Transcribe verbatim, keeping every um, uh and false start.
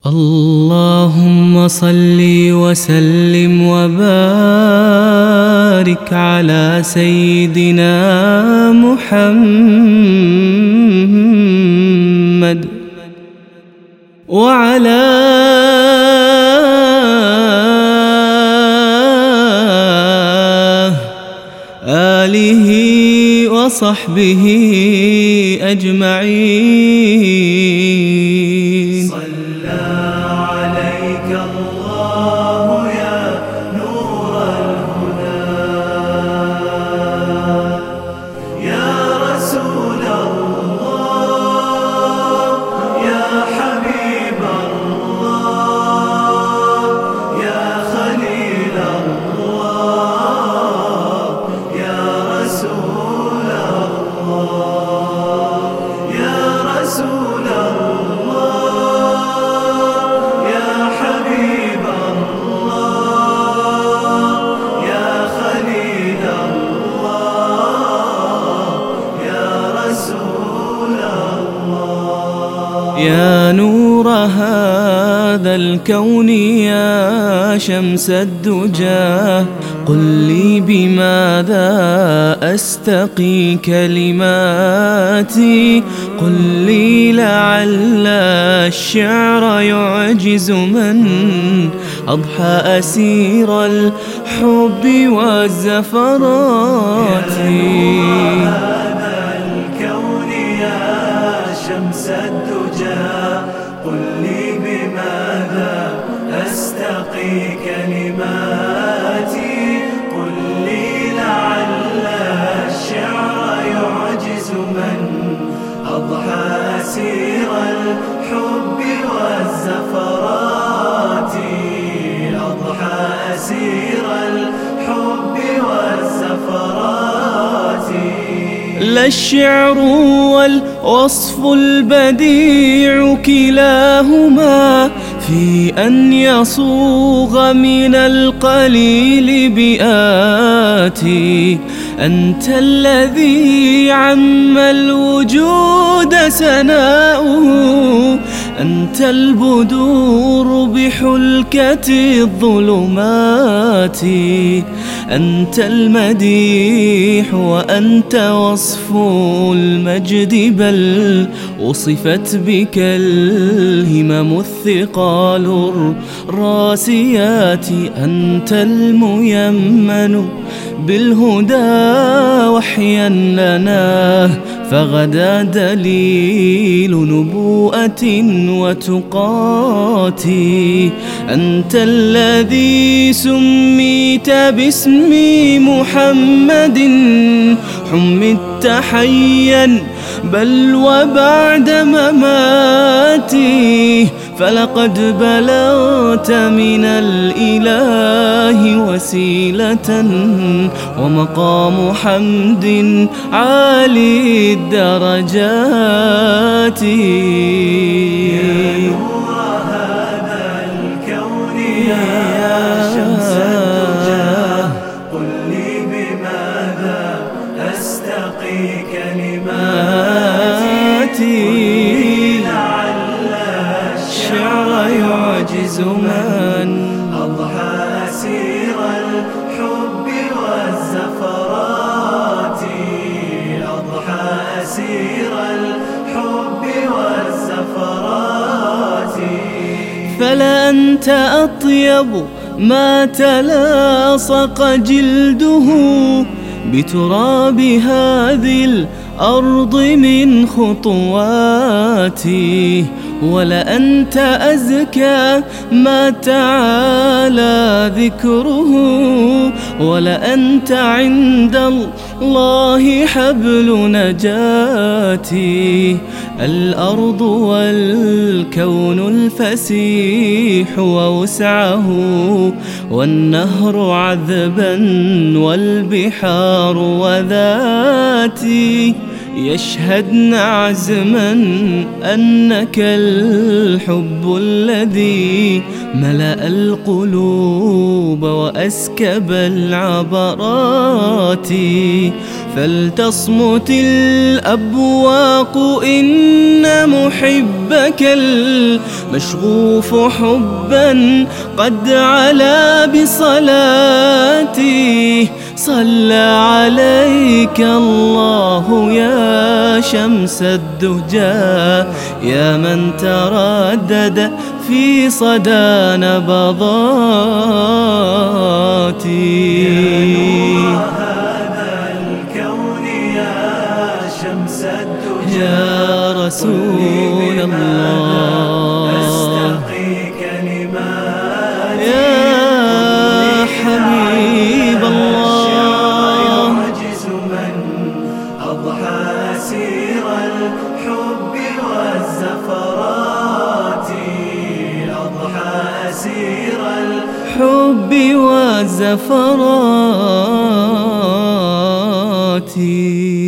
اللهم صل وسلم وبارك على سيدنا محمد وعلى آله وصحبه أجمعين. صلى عليك الله يا نور الهدى، يا رسول الله، يا حبيب الله، يا خليل الله، يا رسول الله، يا رسول الله، يا حبيب الله، يا خليل الله، يا رسول الله. يا نور هذا الكون يا شمس الدجى، قل لي بماذا أستقي كلماتي، قل لي لعل الشعر يعجز من أضحى أسير الحب والزفرات. شمس الدجى قل لي بماذا أستقي كلماتي، قل لي لعل الشعر يعجز من أضحى أسير الحب والزفرات، أضحى أسير الحب والزفرات. لا الشعر والوصف البديع كلاهما في أن يصوغ من القليل بآتي، أنت الذي عم الوجود سناؤه، أنت البدور بحلكة الظلمات، أنت المديح وأنت وصف المجد، بل وصفت بك الهمم الثقال الراسيات، أنت الميمن بالهدى وحيا لنا، فغدا دليل نبوءة وتقات، أنت الذي سميت باسم محمد، حمدت حيا بل وبعد مماتي، فلقد بلغت من الإله وسيلة ومقام حمد عالي الدرجات. يا نور هذا الكون يا شمس الدجى قل لي بماذا أستقي كلماتي، لعل الشعر يعجز من أضحى أسير الحب والزفرات، أضحى أسير الحب والزفرات. فلا أنت أطيب ما تلاصق جلده بتراب هذه الأرض من خطواتي، ولأنت أزكى ما تعالى ذكره، ولأنت عند الله حبل نجاتي. الأرض والكون الفسيح ووسعه، والنهر عذبا والبحار وذاتي، يشهدن عزما أنك الحب الذي ملأ القلوب وأسكب العبرات، فلتصمت الأبواق إن محبك المشغوف حبا قد علا بصلاتي. صلى عليك الله يا شمس الدجى، يا من تردد في صدى نبضاتي. هذا الكون يا شمس الدجى، يا رسول الله أستقي كلماتي، يا حبيب الله، يعجز من أضحى أسير الحب والزفرات، أضحى أسير الحب والزفرات.